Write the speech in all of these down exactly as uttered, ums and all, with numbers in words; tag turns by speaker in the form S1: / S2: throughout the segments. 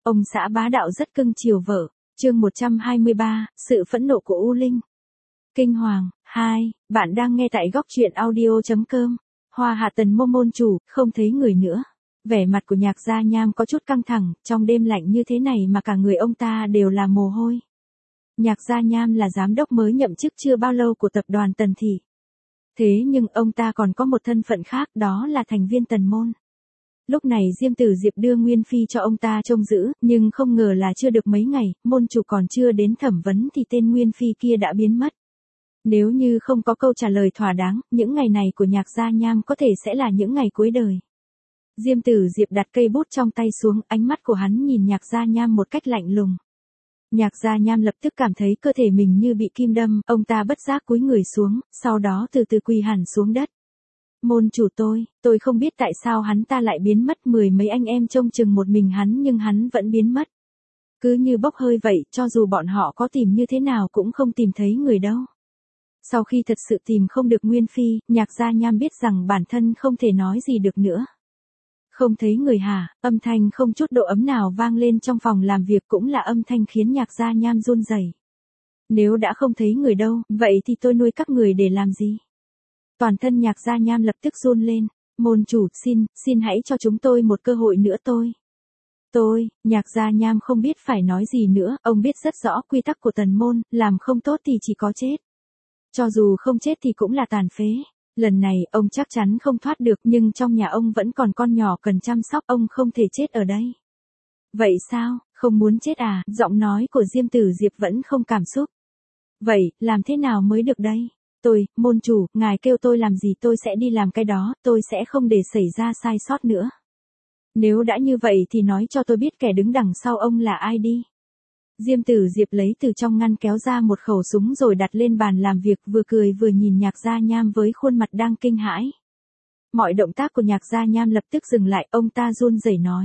S1: Ông xã bá đạo rất cưng chiều vợ. Chương một trăm hai mươi ba, sự phẫn nộ của U Linh. Kinh hoàng. Hai, bạn đang nghe tại góc truyện audio chấm com. Hoa hạ tần môn môn chủ, không thấy người nữa. Vẻ mặt của Nhạc Gia Nham có chút căng thẳng, trong đêm lạnh như thế này mà cả người ông ta đều là mồ hôi. Nhạc Gia Nham là giám đốc mới nhậm chức chưa bao lâu của tập đoàn Tần Thị. Thế nhưng ông ta còn có một thân phận khác, đó là thành viên tần môn. Lúc này Diêm Tử Diệp đưa Nguyên Phi cho ông ta trông giữ, nhưng không ngờ là chưa được mấy ngày, môn chủ còn chưa đến thẩm vấn thì tên Nguyên Phi kia đã biến mất. Nếu như không có câu trả lời thỏa đáng, những ngày này của Nhạc Gia Nham có thể sẽ là những ngày cuối đời. Diêm Tử Diệp đặt cây bút trong tay xuống, ánh mắt của hắn nhìn Nhạc Gia Nham một cách lạnh lùng. Nhạc Gia Nham lập tức cảm thấy cơ thể mình như bị kim đâm, ông ta bất giác cúi người xuống, sau đó từ từ quỳ hẳn xuống đất. Môn chủ tôi, tôi không biết tại sao hắn ta lại biến mất, mười mấy anh em trông chừng một mình hắn nhưng hắn vẫn biến mất. Cứ như bốc hơi vậy, cho dù bọn họ có tìm như thế nào cũng không tìm thấy người đâu. Sau khi thật sự tìm không được Nguyên Phi, Nhạc Gia Nham biết rằng bản thân không thể nói gì được nữa. Không thấy người hả? Âm thanh không chút độ ấm nào vang lên trong phòng làm việc, cũng là âm thanh khiến Nhạc Gia Nham run rẩy. Nếu đã không thấy người đâu, vậy thì tôi nuôi các người để làm gì? Toàn thân Nhạc Gia Nham lập tức run lên. Môn chủ, xin, xin hãy cho chúng tôi một cơ hội nữa tôi. Tôi, Nhạc Gia Nham không biết phải nói gì nữa, ông biết rất rõ quy tắc của tần môn, làm không tốt thì chỉ có chết. Cho dù không chết thì cũng là tàn phế. Lần này, ông chắc chắn không thoát được, nhưng trong nhà ông vẫn còn con nhỏ cần chăm sóc, ông không thể chết ở đây. Vậy sao, không muốn chết à? Giọng nói của Diêm Tử Diệp vẫn không cảm xúc. Vậy, làm thế nào mới được đây? Tôi, môn chủ, ngài kêu tôi làm gì tôi sẽ đi làm cái đó, tôi sẽ không để xảy ra sai sót nữa. Nếu đã như vậy thì nói cho tôi biết kẻ đứng đằng sau ông là ai đi. Diêm Tử Diệp lấy từ trong ngăn kéo ra một khẩu súng rồi đặt lên bàn làm việc, vừa cười vừa nhìn Nhạc Gia Nham với khuôn mặt đang kinh hãi. Mọi động tác của Nhạc Gia Nham lập tức dừng lại, ông ta run rẩy nói.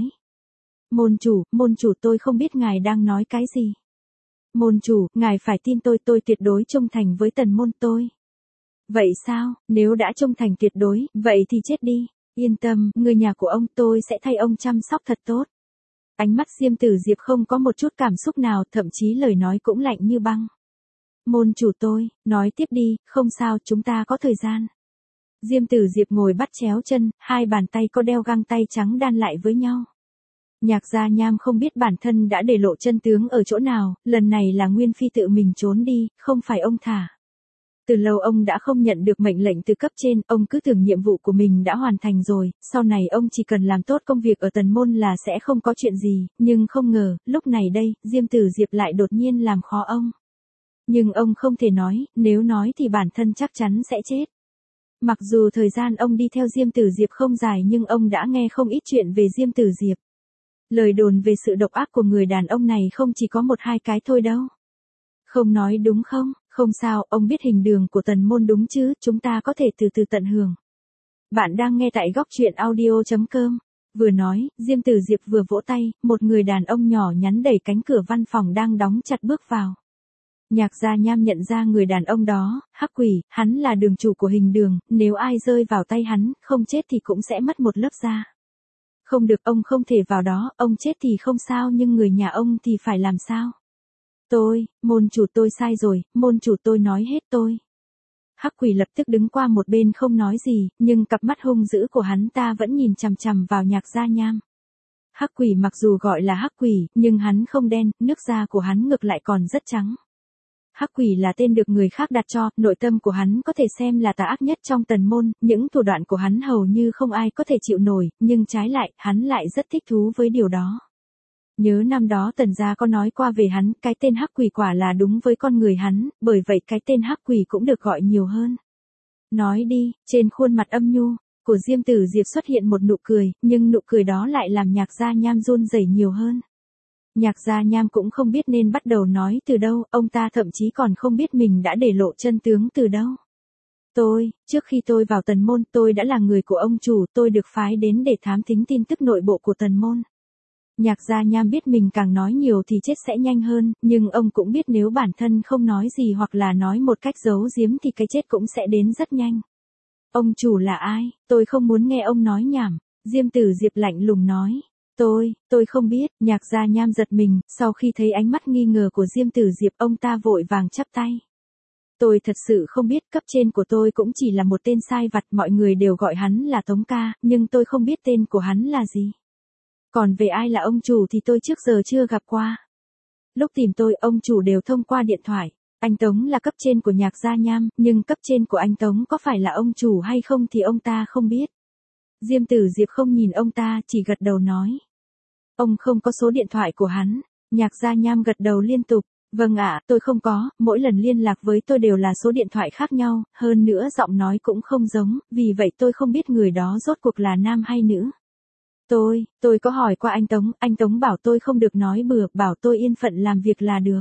S1: Môn chủ, môn chủ tôi không biết ngài đang nói cái gì. Môn chủ, ngài phải tin tôi, tôi tuyệt đối trung thành với tần môn tôi. Vậy sao, nếu đã trung thành tuyệt đối, vậy thì chết đi. Yên tâm, người nhà của ông tôi sẽ thay ông chăm sóc thật tốt. Ánh mắt Diêm Tử Diệp không có một chút cảm xúc nào, thậm chí lời nói cũng lạnh như băng. Môn chủ tôi, nói tiếp đi, không sao, chúng ta có thời gian. Diêm Tử Diệp ngồi bắt chéo chân, hai bàn tay có đeo găng tay trắng đan lại với nhau. Nhạc Gia Nham không biết bản thân đã để lộ chân tướng ở chỗ nào, lần này là Nguyên Phi tự mình trốn đi, không phải ông thả. Từ lâu ông đã không nhận được mệnh lệnh từ cấp trên, ông cứ tưởng nhiệm vụ của mình đã hoàn thành rồi, sau này ông chỉ cần làm tốt công việc ở tần môn là sẽ không có chuyện gì, nhưng không ngờ, lúc này đây, Diêm Tử Diệp lại đột nhiên làm khó ông. Nhưng ông không thể nói, nếu nói thì bản thân chắc chắn sẽ chết. Mặc dù thời gian ông đi theo Diêm Tử Diệp không dài nhưng ông đã nghe không ít chuyện về Diêm Tử Diệp. Lời đồn về sự độc ác của người đàn ông này không chỉ có một hai cái thôi đâu. Không nói đúng không? Không sao, ông biết hình đường của tần môn đúng chứ, chúng ta có thể từ từ tận hưởng. Bạn đang nghe tại góc truyện audio chấm com. Vừa nói, Diêm Tử Diệp vừa vỗ tay, một người đàn ông nhỏ nhắn đẩy cánh cửa văn phòng đang đóng chặt bước vào. Nhạc Gia Nham nhận ra người đàn ông đó, Hắc Quỷ, hắn là đường chủ của hình đường, nếu ai rơi vào tay hắn, không chết thì cũng sẽ mất một lớp da. Không được, ông không thể vào đó, ông chết thì không sao nhưng người nhà ông thì phải làm sao? Tôi, môn chủ tôi sai rồi, môn chủ tôi nói hết tôi. Hắc Quỷ lập tức đứng qua một bên không nói gì, nhưng cặp mắt hung dữ của hắn ta vẫn nhìn chằm chằm vào Nhạc Gia Nham. Hắc Quỷ mặc dù gọi là Hắc Quỷ, nhưng hắn không đen, nước da của hắn ngược lại còn rất trắng. Hắc Quỷ là tên được người khác đặt cho, nội tâm của hắn có thể xem là tà ác nhất trong tần môn, những thủ đoạn của hắn hầu như không ai có thể chịu nổi, nhưng trái lại, hắn lại rất thích thú với điều đó. Nhớ năm đó Tần gia có nói qua về hắn, cái tên Hắc Quỷ quả là đúng với con người hắn, bởi vậy cái tên Hắc Quỷ cũng được gọi nhiều hơn. Nói đi, trên khuôn mặt âm nhu của Diêm Tử Diệp xuất hiện một nụ cười, nhưng nụ cười đó lại làm Nhạc Gia Nham run rẩy nhiều hơn. Nhạc Gia Nham cũng không biết nên bắt đầu nói từ đâu, ông ta thậm chí còn không biết mình đã để lộ chân tướng từ đâu. Tôi, trước khi tôi vào tần môn, tôi đã là người của ông chủ, tôi được phái đến để thám thính tin tức nội bộ của tần môn. Nhạc Gia Nham biết mình càng nói nhiều thì chết sẽ nhanh hơn, nhưng ông cũng biết nếu bản thân không nói gì hoặc là nói một cách giấu giếm thì cái chết cũng sẽ đến rất nhanh. Ông chủ là ai? Tôi không muốn nghe ông nói nhảm. Diêm Tử Diệp lạnh lùng nói. Tôi, tôi không biết, Nhạc Gia Nham giật mình, sau khi thấy ánh mắt nghi ngờ của Diêm Tử Diệp ông ta vội vàng chắp tay. Tôi thật sự không biết, cấp trên của tôi cũng chỉ là một tên sai vặt, mọi người đều gọi hắn là Tống ca, nhưng tôi không biết tên của hắn là gì. Còn về ai là ông chủ thì tôi trước giờ chưa gặp qua. Lúc tìm tôi, ông chủ đều thông qua điện thoại. Anh Tống là cấp trên của Nhạc Gia Nham, nhưng cấp trên của anh Tống có phải là ông chủ hay không thì ông ta không biết. Diêm Tử Diệp không nhìn ông ta, chỉ gật đầu nói. Ông không có số điện thoại của hắn. Nhạc Gia Nham gật đầu liên tục. Vâng ạ, tôi không có, mỗi lần liên lạc với tôi đều là số điện thoại khác nhau, hơn nữa giọng nói cũng không giống, vì vậy tôi không biết người đó rốt cuộc là nam hay nữ. Tôi, tôi có hỏi qua anh Tống, anh Tống bảo tôi không được nói bừa, bảo tôi yên phận làm việc là được.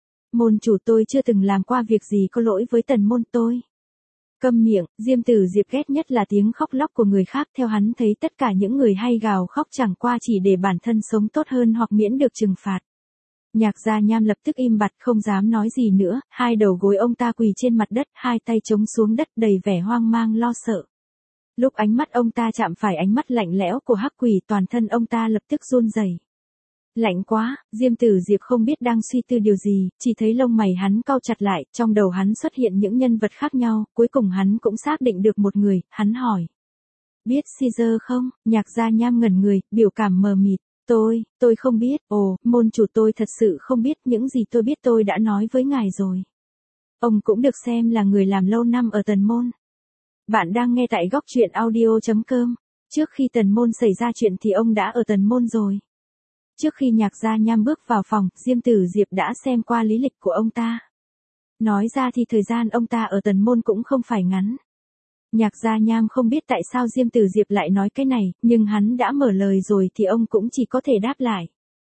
S1: Môn chủ tôi chưa từng làm qua việc gì có lỗi với tần môn tôi. Câm miệng, Diêm Tử Diệp ghét nhất là tiếng khóc lóc của người khác, theo hắn thấy tất cả những người hay gào khóc chẳng qua chỉ để bản thân sống tốt hơn hoặc miễn được trừng phạt. Nhạc Gia Nham lập tức im bặt không dám nói gì nữa, hai đầu gối ông ta quỳ trên mặt đất, hai tay chống xuống đất đầy vẻ hoang mang lo sợ. Lúc ánh mắt ông ta chạm phải ánh mắt lạnh lẽo của hắc quỷ, toàn thân ông ta lập tức run rẩy. Lạnh quá, Diêm Tử Diệp không biết đang suy tư điều gì, chỉ thấy lông mày hắn cau chặt lại, trong đầu hắn xuất hiện những nhân vật khác nhau, cuối cùng hắn cũng xác định được một người, hắn hỏi. Biết Caesar không? Nhạc Gia Nham ngẩn người, biểu cảm mờ mịt. Tôi, tôi không biết, ồ, môn chủ tôi thật sự không biết, những gì tôi biết tôi đã nói với ngài rồi. Ông cũng được xem là người làm lâu năm ở tần môn. Bạn đang nghe tại góc truyện audio chấm com. Trước khi tần môn xảy ra chuyện thì ông đã ở tần môn rồi. Trước khi Nhạc Gia Nham bước vào phòng, Diêm Tử Diệp đã xem qua lý lịch của ông ta. Nói ra thì thời gian ông ta ở tần môn cũng không phải ngắn. Nhạc Gia Nham không biết tại sao Diêm Tử Diệp lại nói cái này, nhưng hắn đã mở lời rồi thì ông cũng chỉ có thể đáp lại.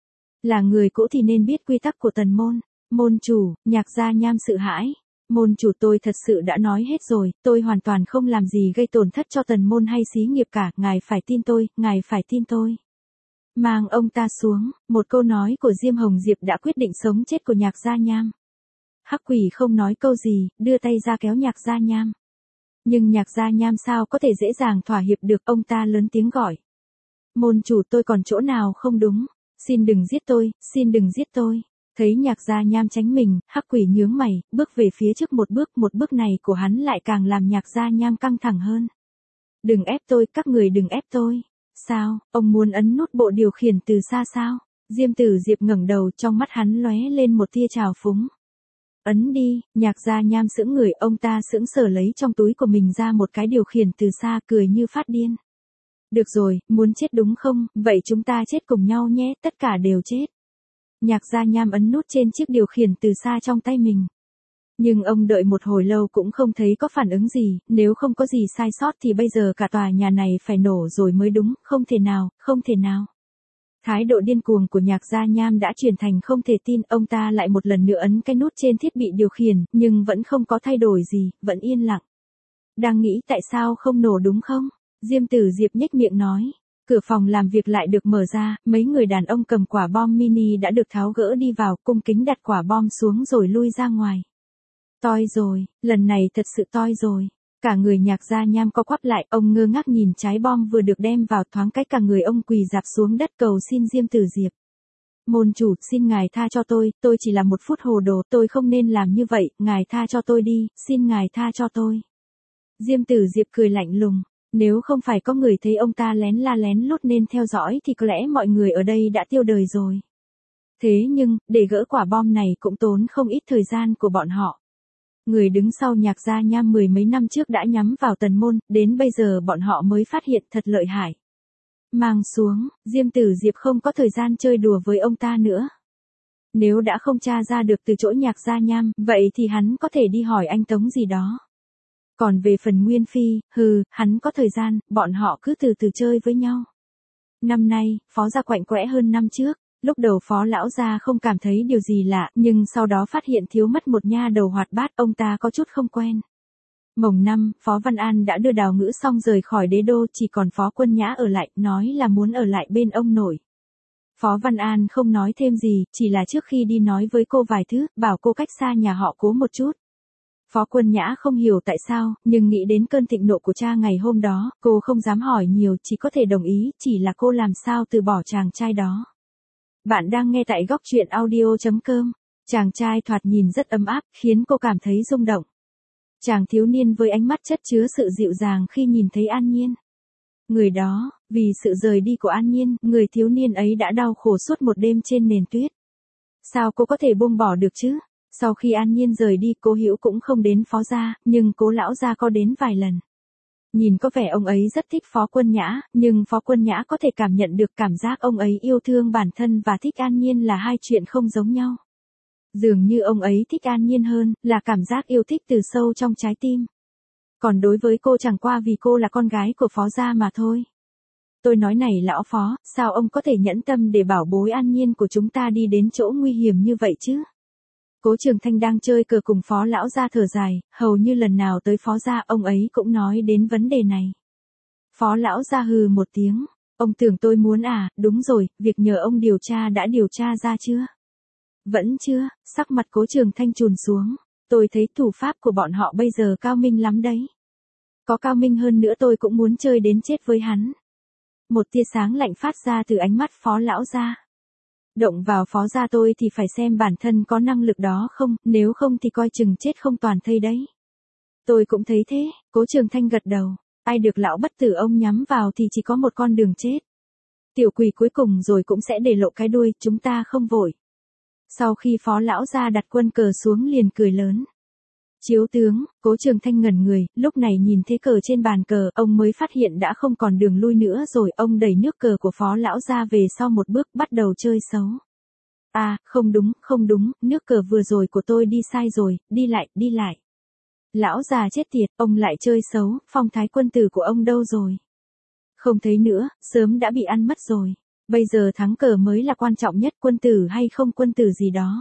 S1: Là người cũ thì nên biết quy tắc của tần môn. Môn chủ, Nhạc Gia Nham sợ hãi. Môn chủ tôi thật sự đã nói hết rồi, tôi hoàn toàn không làm gì gây tổn thất cho tần môn hay xí nghiệp cả, ngài phải tin tôi, ngài phải tin tôi. Mang ông ta xuống, một câu nói của Diêm Hồng Diệp đã quyết định sống chết của Nhạc Gia Nham. Hắc quỷ không nói câu gì, đưa tay ra kéo Nhạc Gia Nham. Nhưng Nhạc Gia Nham sao có thể dễ dàng thỏa hiệp được, ông ta lớn tiếng gọi. Môn chủ tôi còn chỗ nào không đúng, xin đừng giết tôi, xin đừng giết tôi. Thấy Nhạc Gia Nham tránh mình, hắc quỷ nhướng mày, bước về phía trước một bước, một bước này của hắn lại càng làm Nhạc Gia Nham căng thẳng hơn. Đừng ép tôi, các người đừng ép tôi. Sao, ông muốn ấn nút bộ điều khiển từ xa sao? Diêm Tử Diệp ngẩng đầu, trong mắt hắn lóe lên một tia trào phúng. Ấn đi, Nhạc Gia Nham sững người, ông ta sững sờ lấy trong túi của mình ra một cái điều khiển từ xa, cười như phát điên. Được rồi, muốn chết đúng không, vậy chúng ta chết cùng nhau nhé, tất cả đều chết. Nhạc Gia Nham ấn nút trên chiếc điều khiển từ xa trong tay mình. Nhưng ông đợi một hồi lâu cũng không thấy có phản ứng gì, nếu không có gì sai sót thì bây giờ cả tòa nhà này phải nổ rồi mới đúng, không thể nào, không thể nào. Thái độ điên cuồng của Nhạc Gia Nham đã chuyển thành không thể tin, ông ta lại một lần nữa ấn cái nút trên thiết bị điều khiển, nhưng vẫn không có thay đổi gì, vẫn yên lặng. Đang nghĩ tại sao không nổ đúng không? Diêm Tử Diệp nhếch miệng nói. Cửa phòng làm việc lại được mở ra, mấy người đàn ông cầm quả bom mini đã được tháo gỡ đi vào, cung kính đặt quả bom xuống rồi lui ra ngoài. Toi rồi, lần này thật sự toi rồi. Cả người Nhạc Gia Nham co quắp lại, ông ngơ ngác nhìn trái bom vừa được đem vào, thoáng cách cả người ông quỳ rạp xuống đất cầu xin Diêm Tử Diệp. Môn chủ, xin ngài tha cho tôi, tôi chỉ là một phút hồ đồ, tôi không nên làm như vậy, ngài tha cho tôi đi, xin ngài tha cho tôi. Diêm Tử Diệp cười lạnh lùng, nếu không phải có người thấy ông ta lén la lén lút nên theo dõi thì có lẽ mọi người ở đây đã tiêu đời rồi. Thế nhưng, để gỡ quả bom này cũng tốn không ít thời gian của bọn họ. Người đứng sau Nhạc Gia Nham mười mấy năm trước đã nhắm vào tần môn, đến bây giờ bọn họ mới phát hiện thật lợi hại. Mang xuống, Diêm Tử Diệp không có thời gian chơi đùa với ông ta nữa. Nếu đã không tra ra được từ chỗ Nhạc Gia Nham, vậy thì hắn có thể đi hỏi anh Tống gì đó. Còn về phần Nguyên Phi, hừ, hắn có thời gian, bọn họ cứ từ từ chơi với nhau. Năm nay, Phó gia quạnh quẽ hơn năm trước. Lúc đầu Phó lão gia không cảm thấy điều gì lạ, nhưng sau đó phát hiện thiếu mất một nha đầu hoạt bát, ông ta có chút không quen. Mồng năm, Phó Văn An đã đưa Đào Ngữ xong rời khỏi đế đô, chỉ còn Phó Quân Nhã ở lại, nói là muốn ở lại bên ông nội. Phó Văn An không nói thêm gì, chỉ là trước khi đi nói với cô vài thứ, bảo cô cách xa nhà họ Cố một chút. Phó Quân Nhã không hiểu tại sao, nhưng nghĩ đến cơn thịnh nộ của cha ngày hôm đó, cô không dám hỏi nhiều, chỉ có thể đồng ý, chỉ là cô làm sao từ bỏ chàng trai đó. Bạn đang nghe tại góc truyện audio.com. Chàng trai thoạt nhìn rất ấm áp, khiến cô cảm thấy rung động. Chàng thiếu niên với ánh mắt chất chứa sự dịu dàng khi nhìn thấy An Nhiên. Người đó, vì sự rời đi của An Nhiên, người thiếu niên ấy đã đau khổ suốt một đêm trên nền tuyết. Sao cô có thể buông bỏ được chứ? Sau khi An Nhiên rời đi, Cố Hữu cũng không đến Phó gia, nhưng Cố lão gia có đến vài lần. Nhìn có vẻ ông ấy rất thích Phó Quân Nhã, nhưng Phó Quân Nhã có thể cảm nhận được cảm giác ông ấy yêu thương bản thân và thích An Nhiên là hai chuyện không giống nhau. Dường như ông ấy thích An Nhiên hơn, là cảm giác yêu thích từ sâu trong trái tim. Còn đối với cô chẳng qua vì cô là con gái của Phó gia mà thôi. Tôi nói này lão Phó, sao ông có thể nhẫn tâm để bảo bối An Nhiên của chúng ta đi đến chỗ nguy hiểm như vậy chứ? Cố Trường Thanh đang chơi cờ cùng Phó lão gia thở dài, hầu như lần nào tới Phó gia ông ấy cũng nói đến vấn đề này. Phó lão gia hừ một tiếng, ông tưởng tôi muốn à, đúng rồi, việc nhờ ông điều tra đã điều tra ra chưa? Vẫn chưa, sắc mặt Cố Trường Thanh trùn xuống, tôi thấy thủ pháp của bọn họ bây giờ cao minh lắm đấy. Có cao minh hơn nữa tôi cũng muốn chơi đến chết với hắn. Một tia sáng lạnh phát ra từ ánh mắt Phó lão gia. Động vào Phó gia tôi thì phải xem bản thân có năng lực đó không, nếu không thì coi chừng chết không toàn thây đấy. Tôi cũng thấy thế, Cố Trường Thanh gật đầu, ai được lão bất tử ông nhắm vào thì chỉ có một con đường chết. Tiểu quỷ cuối cùng rồi cũng sẽ để lộ cái đuôi, chúng ta không vội. Sau khi Phó lão gia đặt quân cờ xuống liền cười lớn. Chiếu tướng, Cố Trường Thanh ngẩn người, lúc này nhìn thế cờ trên bàn cờ, ông mới phát hiện đã không còn đường lui nữa rồi, ông đẩy nước cờ của Phó lão gia về sau một bước, bắt đầu chơi xấu. À, không đúng, không đúng, nước cờ vừa rồi của tôi đi sai rồi, đi lại, đi lại. Lão già chết tiệt, ông lại chơi xấu, phong thái quân tử của ông đâu rồi? Không thấy nữa, sớm đã bị ăn mất rồi. Bây giờ thắng cờ mới là quan trọng nhất, quân tử hay không quân tử gì đó.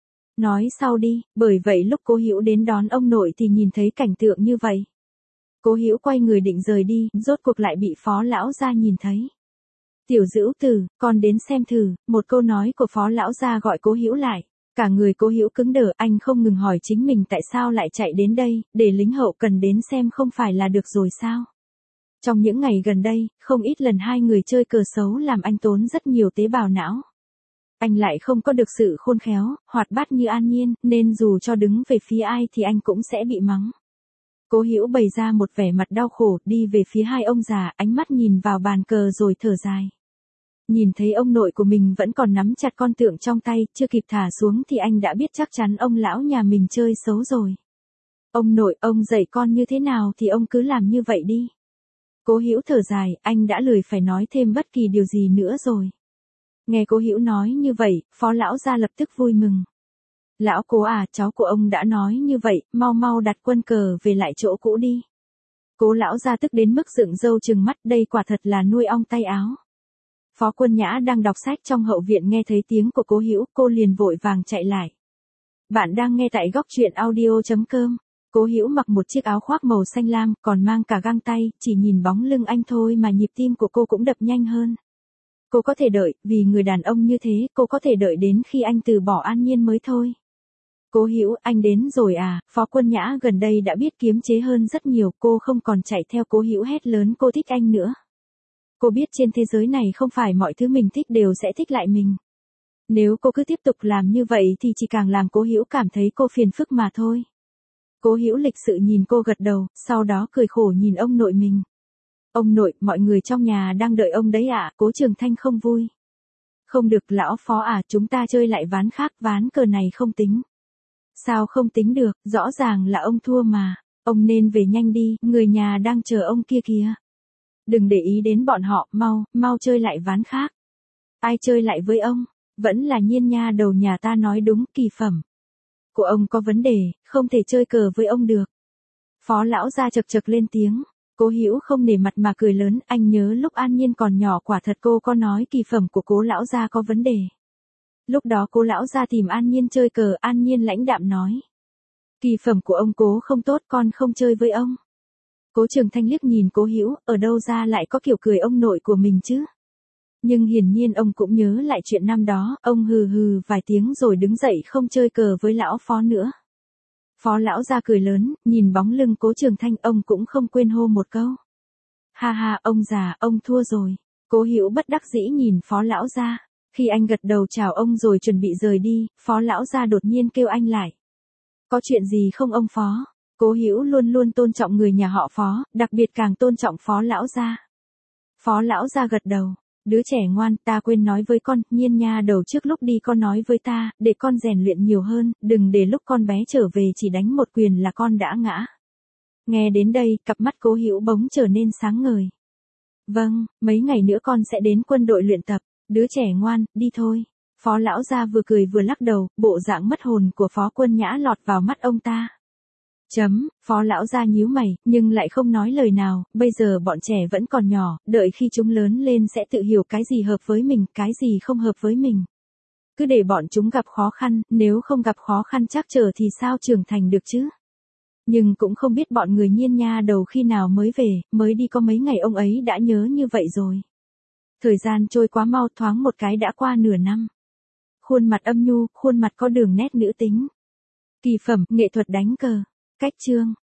S1: Nói sau đi, bởi vậy lúc Cố Hữu đến đón ông nội thì nhìn thấy cảnh tượng như vậy. Cố Hữu quay người định rời đi, rốt cuộc lại bị Phó lão gia nhìn thấy. Tiểu Dữu Tử, con đến xem thử, một câu nói của Phó lão gia gọi Cố Hữu lại. Cả người Cố Hữu cứng đờ, anh không ngừng hỏi chính mình tại sao lại chạy đến đây, để lính hậu cần đến xem không phải là được rồi sao? Trong những ngày gần đây, không ít lần hai người chơi cờ xấu làm anh tốn rất nhiều tế bào não. Anh lại không có được sự khôn khéo, hoạt bát như An Nhiên, nên dù cho đứng về phía ai thì anh cũng sẽ bị mắng. Cố Hữu bày ra một vẻ mặt đau khổ, đi về phía hai ông già, ánh mắt nhìn vào bàn cờ rồi thở dài. Nhìn thấy ông nội của mình vẫn còn nắm chặt con tượng trong tay, chưa kịp thả xuống thì anh đã biết chắc chắn ông lão nhà mình chơi xấu rồi. Ông nội, ông dạy con như thế nào thì ông cứ làm như vậy đi. Cố Hữu thở dài, anh đã lười phải nói thêm bất kỳ điều gì nữa rồi. Nghe Cố Hữu nói như vậy, Phó lão gia lập tức vui mừng. Lão Cố à, cháu của ông đã nói như vậy, mau mau đặt quân cờ về lại chỗ cũ đi. Cố lão gia tức đến mức dựng râu trừng mắt, đây quả thật là nuôi ong tay áo. Phó Quân Nhã đang đọc sách trong hậu viện nghe thấy tiếng của Cố Hữu, cô liền vội vàng chạy lại. Bạn đang nghe tại góc truyện audio.com. Cố Hữu mặc một chiếc áo khoác màu xanh lam, còn mang cả găng tay, chỉ nhìn bóng lưng anh thôi mà nhịp tim của cô cũng đập nhanh hơn. Cô có thể đợi, vì người đàn ông như thế, cô có thể đợi đến khi anh từ bỏ An Nhiên mới thôi. Cố Hữu, anh đến rồi à? Phó Quân Nhã gần đây đã biết kiềm chế hơn rất nhiều, cô không còn chạy theo Cố Hữu hét lớn cô thích anh nữa. Cô biết trên thế giới này không phải mọi thứ mình thích đều sẽ thích lại mình. Nếu cô cứ tiếp tục làm như vậy thì chỉ càng làm Cố Hữu cảm thấy cô phiền phức mà thôi. Cố Hữu lịch sự nhìn cô gật đầu, sau đó cười khổ nhìn ông nội mình. Ông nội, mọi người trong nhà đang đợi ông đấy ạ, à? Cố Trường Thanh không vui. Không được lão Phó à, chúng ta chơi lại ván khác, ván cờ này không tính. Sao không tính được, rõ ràng là ông thua mà, ông nên về nhanh đi, người nhà đang chờ ông kia kìa. Đừng để ý đến bọn họ, mau, mau chơi lại ván khác. Ai chơi lại với ông? Vẫn là Nhiên nha, đầu nhà ta nói đúng, kỳ phẩm của ông có vấn đề, không thể chơi cờ với ông được. Phó lão gia chật chật lên tiếng. Cố Hữu không nể mặt mà cười lớn, anh nhớ lúc An Nhiên còn nhỏ quả thật cô có nói kỳ phẩm của Cố lão gia có vấn đề. Lúc đó Cố lão gia tìm An Nhiên chơi cờ, An Nhiên lãnh đạm nói. Kỳ phẩm của ông Cố không tốt, con không chơi với ông. Cố Trường Thanh liếc nhìn Cố Hữu, ở đâu ra lại có kiểu cười ông nội của mình chứ? Nhưng hiển nhiên ông cũng nhớ lại chuyện năm đó, ông hừ hừ vài tiếng rồi đứng dậy không chơi cờ với lão Phó nữa. Phó lão gia cười lớn, nhìn bóng lưng Cố Trường Thanh ông cũng không quên hô một câu. Ha ha, ông già, ông thua rồi. Cố Hữu bất đắc dĩ nhìn Phó lão gia. Khi anh gật đầu chào ông rồi chuẩn bị rời đi, Phó lão gia đột nhiên kêu anh lại. Có chuyện gì không ông Phó? Cố Hữu luôn luôn tôn trọng người nhà họ Phó, đặc biệt càng tôn trọng Phó lão gia. Phó lão gia gật đầu. Đứa trẻ ngoan, ta quên nói với con, Nhiên nha đầu trước lúc đi con nói với ta, để con rèn luyện nhiều hơn, đừng để lúc con bé trở về chỉ đánh một quyền là con đã ngã. Nghe đến đây, cặp mắt Cố Hữu bỗng trở nên sáng ngời. Vâng, mấy ngày nữa con sẽ đến quân đội luyện tập, đứa trẻ ngoan, đi thôi. Phó lão gia vừa cười vừa lắc đầu, bộ dạng mất hồn của Phó Quân Nhã lọt vào mắt ông ta. Chấm, Phó lão gia nhíu mày, nhưng lại không nói lời nào, bây giờ bọn trẻ vẫn còn nhỏ, đợi khi chúng lớn lên sẽ tự hiểu cái gì hợp với mình, cái gì không hợp với mình. Cứ để bọn chúng gặp khó khăn, nếu không gặp khó khăn trắc trở thì sao trưởng thành được chứ? Nhưng cũng không biết bọn người Nhiên nha đầu khi nào mới về, mới đi có mấy ngày ông ấy đã nhớ như vậy rồi. Thời gian trôi quá mau, thoáng một cái đã qua nửa năm. Khuôn mặt âm nhu, khuôn mặt có đường nét nữ tính. Kỳ phẩm, nghệ thuật đánh cờ. Cách chương.